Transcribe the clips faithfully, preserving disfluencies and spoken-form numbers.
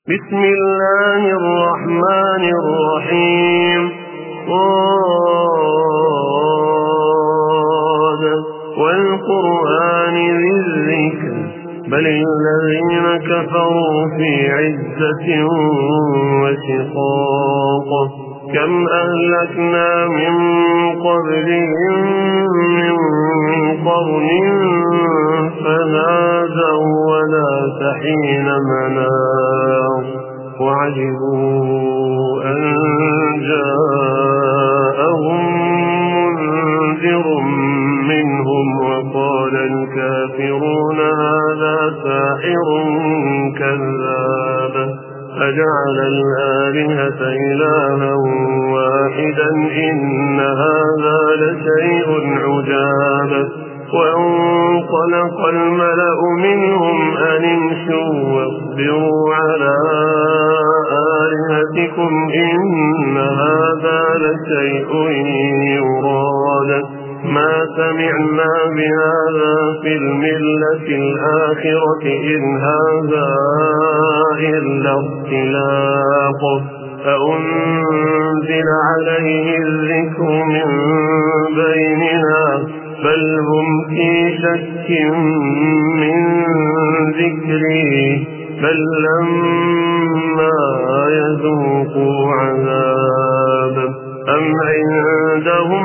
بسم الله الرحمن الرحيم. صاد والقرآن ذي الذكر بل الذين كفروا في عزة وشقاق كم أهلكنا من قبلهم من قرن فنادوا ولا تحين مناص وعجبوا أن جاءهم منذر منهم وقال الكافرون هذا ساحر كذاب أجعل الآلهة إلها واحدا إن هذا لشيء عجاب وانطلق الملأ منهم أن امشوا واصبروا على آلهتكم إن هذا لشيء يراد ما سمعنا بهذا في الملة الآخرة إن هذا إلا اختلاق أأنزل عليه الذكر من بيننا بل هم في شك من ذكري بل لما يذوقوا عذاب أم عندهم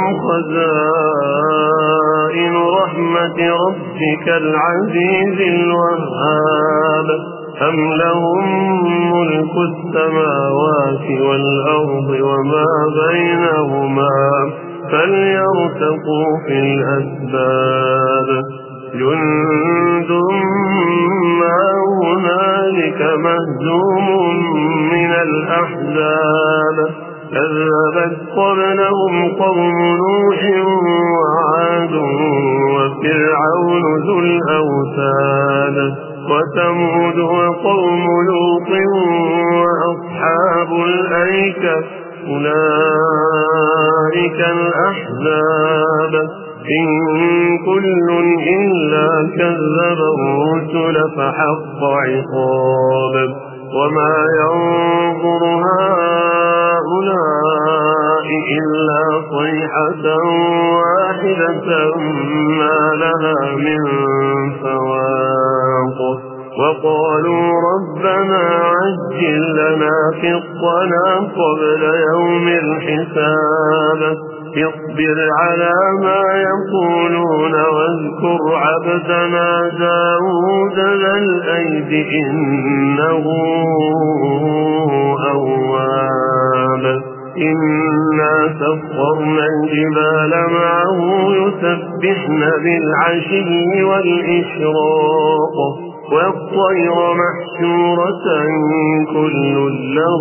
خزائن رحمة ربك العزيز الوهاب أم لهم ملك السماوات والأرض وما بينهما فليرتقوا في الأسباب جند ما هنالك مهزوم من الأحزاب كذبت قبلهم قوم نوح وعاد وفرعون ذو الأوتاد وثمود وقوم لوط وأصحاب الأيكة أولئك الأحزاب إن كل إلا كذب الرسل فحق عقاب وما ينظر هؤلاء إلا صيحة واحدة ما لها من فواق وقالوا ربنا عجل لنا قطنا قبل يوم الحساب اصبر على ما يقولون واذكر عبدنا داود ذا الأيد إنه أواب إنا سخرنا الجبال معه يسبحن بالعشي والإشراق والطير محشورة كل له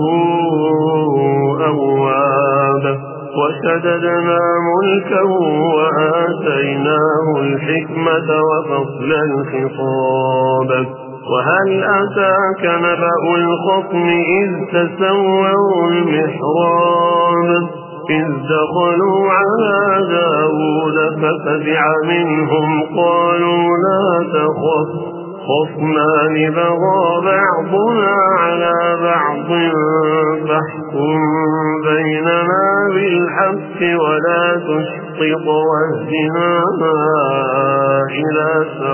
أواب وشددنا ملكه وآتيناه الحكمة وفصل الخطاب وهل أتاك نبأ الخصم إذ تسوروا المحراب إذ دخلوا على داود ففزع منهم قالوا لا تخف خصمان بغى بعضنا على بعض فاحكم بيننا بالحق ولا تشطط واهدنا إلى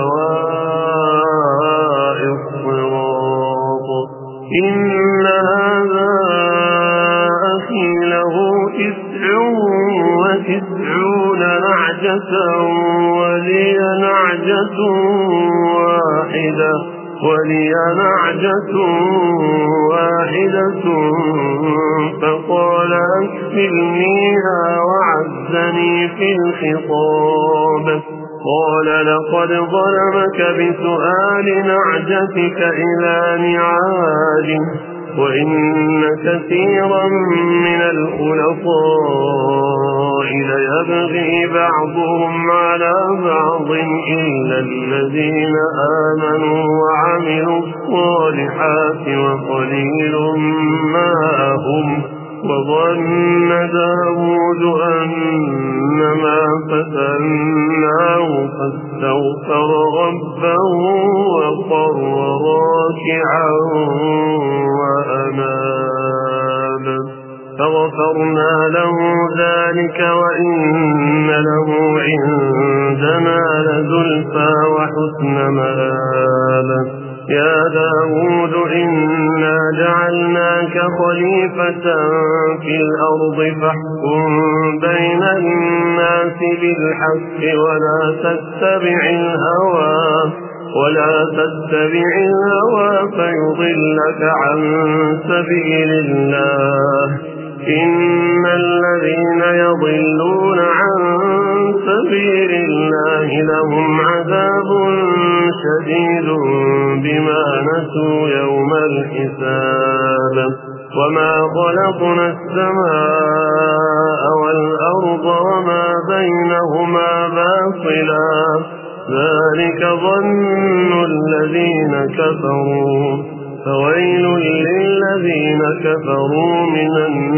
سواء الصراط إن هذا أخي له تسع وتسعون نعجة ولي نعجة واحدة ولي نعجة واحدة فقال أكفلنيها وعزني في الخطاب قال لقد ظلمك بسؤال نعجتك إلى نعاجه وإن كثيرا من الخلطاء ليبغي بعضهم على بعض إلا الذين آمنوا وعملوا الصالحات وقليل ما هم وظن داود أنما فتناه فاستغفر ربه وخر راكعا غفرنا له ذلك وإن له عندنا لزلفى وحسن مآب. يا داود إنا جعلناك خليفة في الأرض فاحكم بين الناس بالحق ولا تتبع الهوى ولا تتبع الهوى فيضلك عن سبيل الله. إن الذين يضلون عن سبيل الله لهم عذاب شديد بما نسوا يوم الحساب. وما خلقنا السماء والأرض وما بينهما باطلا ذلك ظن الذين كفروا فويل للذين كفروا من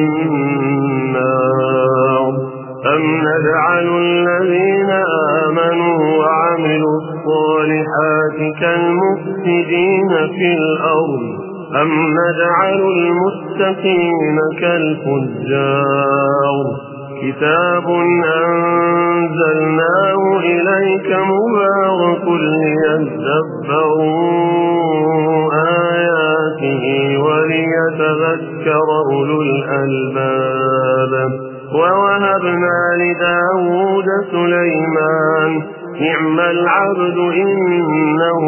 النار. أم نجعل الذين آمنوا وعملوا الصالحات كالمفسدين في الأرض أم نجعل المتقين كالفجار. كتاب أنزلناه إليك مبارك ليدبروا آياته وليتذكر أولو الألباب. ووهبنا لداود سليمان نعم العبد إنه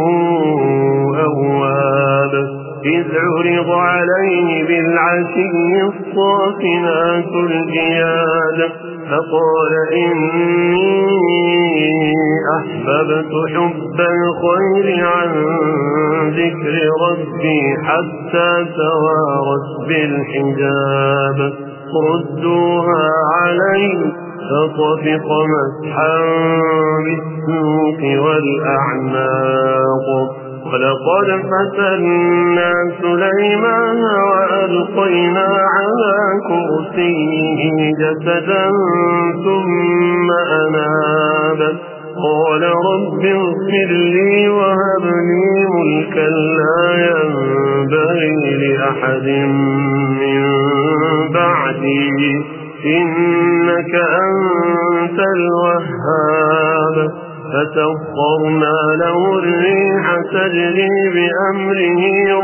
أواب. إذ عرض عليه بالعشي الصافنات الجياد فقال إني أحببت حب الخير عن ذكر ربي حتى توارت بالحجاب. ردوها علي فطفق مسحا بالسوق والأعناق. ولقد فتنا سليمان وألقينا على كرسيه جسدا ثم أناب قال رب اغفر لي وهب لي ملكا لا ينبغي لأحد من بعدي إنك أنت الوهاب. فسخرنا له الريح تجري بأمره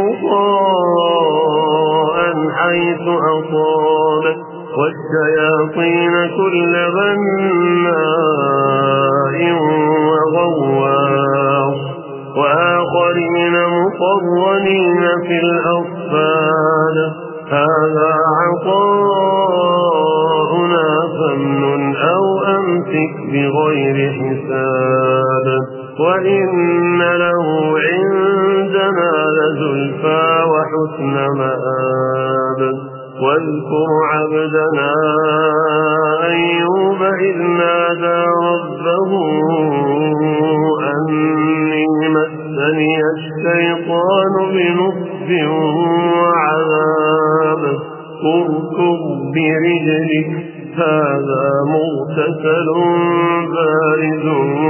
رخاء حيث أصاب والشياطين كل بناء وغواص وآخرين مقرنين في الأصفاد. هذا عطاؤنا فامنن أو أمسك بغير حساب. وإن له عندنا لزلفى وحسن مآب. واذكر عبدنا أيوب إذ نادى ربه أني مسني الشيطان بنصب وعذاب. اركض برجلك هذا مغتسل بارد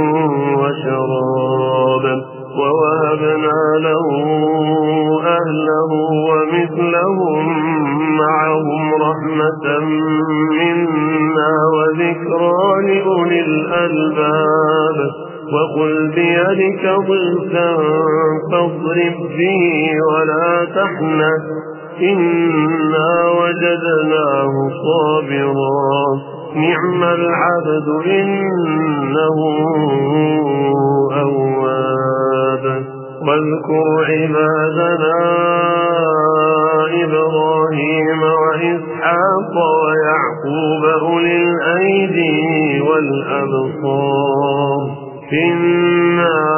وشراب. ووهبنا له أهله ومثلهم معهم رحمة منا وذكرى لأولي الألباب. وقل بيدك ضغثا فاضرب به ولا تحنث إنا وجدناه صابرا نعم العبد إنه أواب. واذكر عبادنا إبراهيم وإسحاق ويعقوب أولي الأيدي والأبصار إنا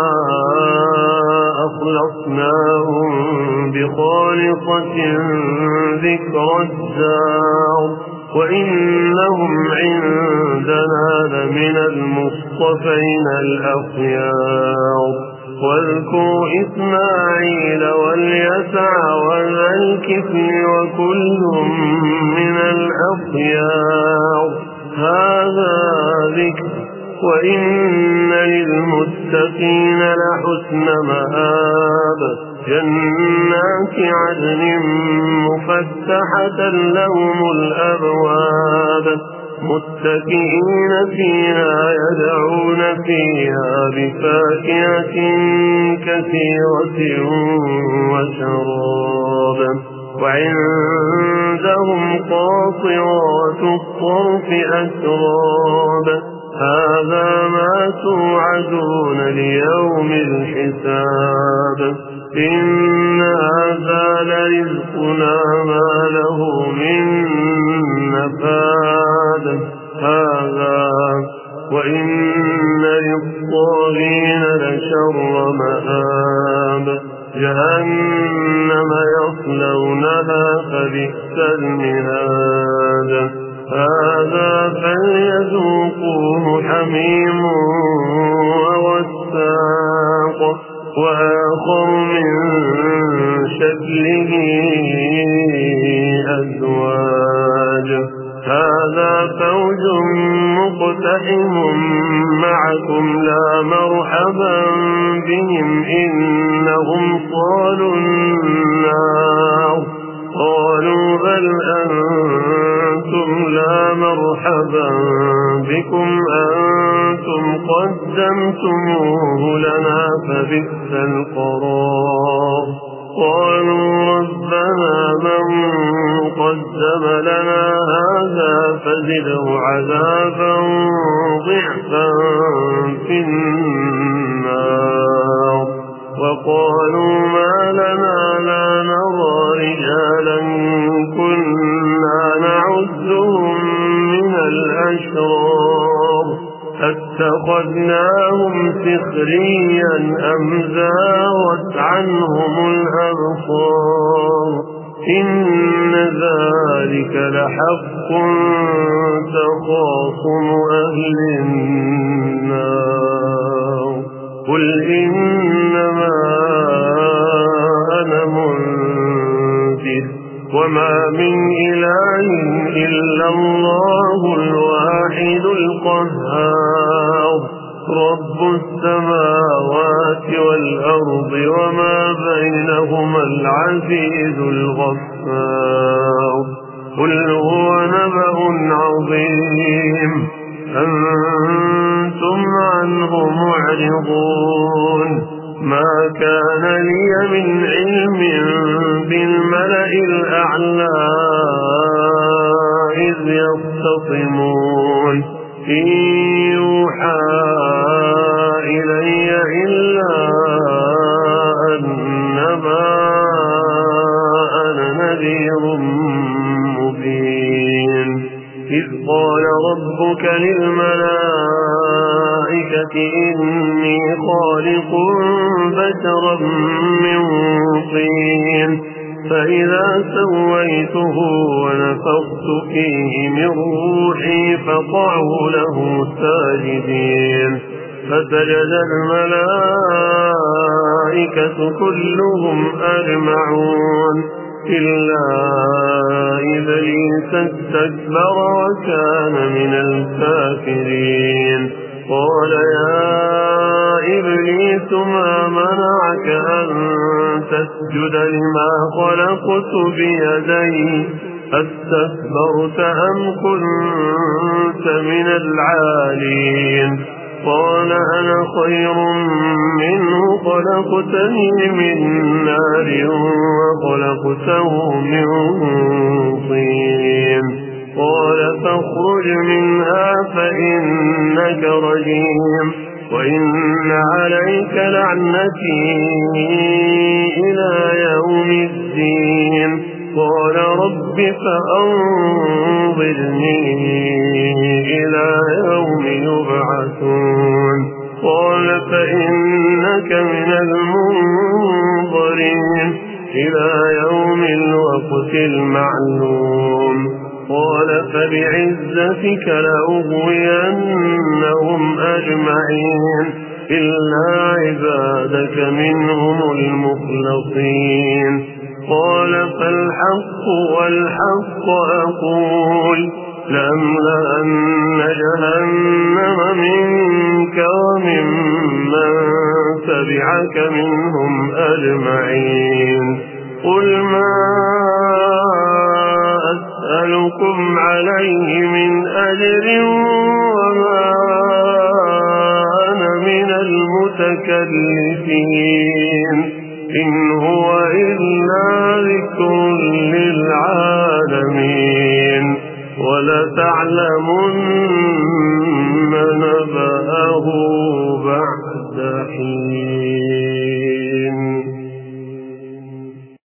أخلصناهم بخالصة ذكر الدار وإنهم عندنا لمن المصطفين الأخيار. واذكر إسماعيل واليسع وذا الكفل وكل من الأخيار. هذا ذكر وإن للمتقين لحسن مآب. جنات عدن مفتحة لهم الأبواب متكئين فيها يدعون فيها بفاكهة كثيرة وشراب وعندهم قاصرات الطرف أتراب هذا ما توعدون ليوم الحساب إن هذا لرزقنا ما له من نفاد هذا وإن للطاغين لشر مآب جهنم يصلونها فبئس المهاد هذا فليذوقوه حميم وغساق وآخر من شكله أزواج هذا فوج مقتحم معكم لا مرحبا بهم إنهم صالوا النار قالوا بل أنتم لا مرحبا بكم أنتم قدمتموه لنا فبئس القرار قالوا ربنا من قدم لنا هذا فزده عذابا ضعفا في النار وقالوا ما لنا لا نرى رجالا كنا نعدهم من الأشرار اتخذناهم سخريا أم زاغت عنهم الأبصار إن ذلك لحق تخاصم أهل النار قل إنما أنا منذر وما من إله إلا الله الواحد القهار رب السماوات والأرض وما بينهما العزيز الغفار قل هو نبأ عظيم أنتم عنه معرضون ما كان لي من علم بالملأ الأعلى إذ يختصمون إن يوحى إلي إلا أنما أنا نذير مبين إذ قال ربك للملائكة إني خالق بشرا من طين فإذا سويته ونفخت فيه من روحي فقعوا له ساجدين فسجد الملائكة كلهم أجمعون إلا إبليس استكبر وكان من الكافرين قال يا إبليس ما منعك أن تسجد لما خلقت بيدي أستكبرت أم كنت من العالين قال أنا خير منه خلقتني من نار وخلقته من طين قال فاخرج منها فإنك رجيم وإن عليك لعنتي إلى يوم الدين قال رب فأنظرني إلى يوم يبعثون قال فإنك من المنظرين إلى يوم الوقت المعلوم قال فبعزتك لأغوينهم أجمعين إلا عبادك منهم المخلصين قال فالحق والحق أقول لأملأن جهنم منك ومن من تبعك منهم أجمعين قل ما أسألكم عليه من أجر وما أنا من المتكلفين إن هو إلا ذكر للعالمين ولتعلمن نبأه بعد حين.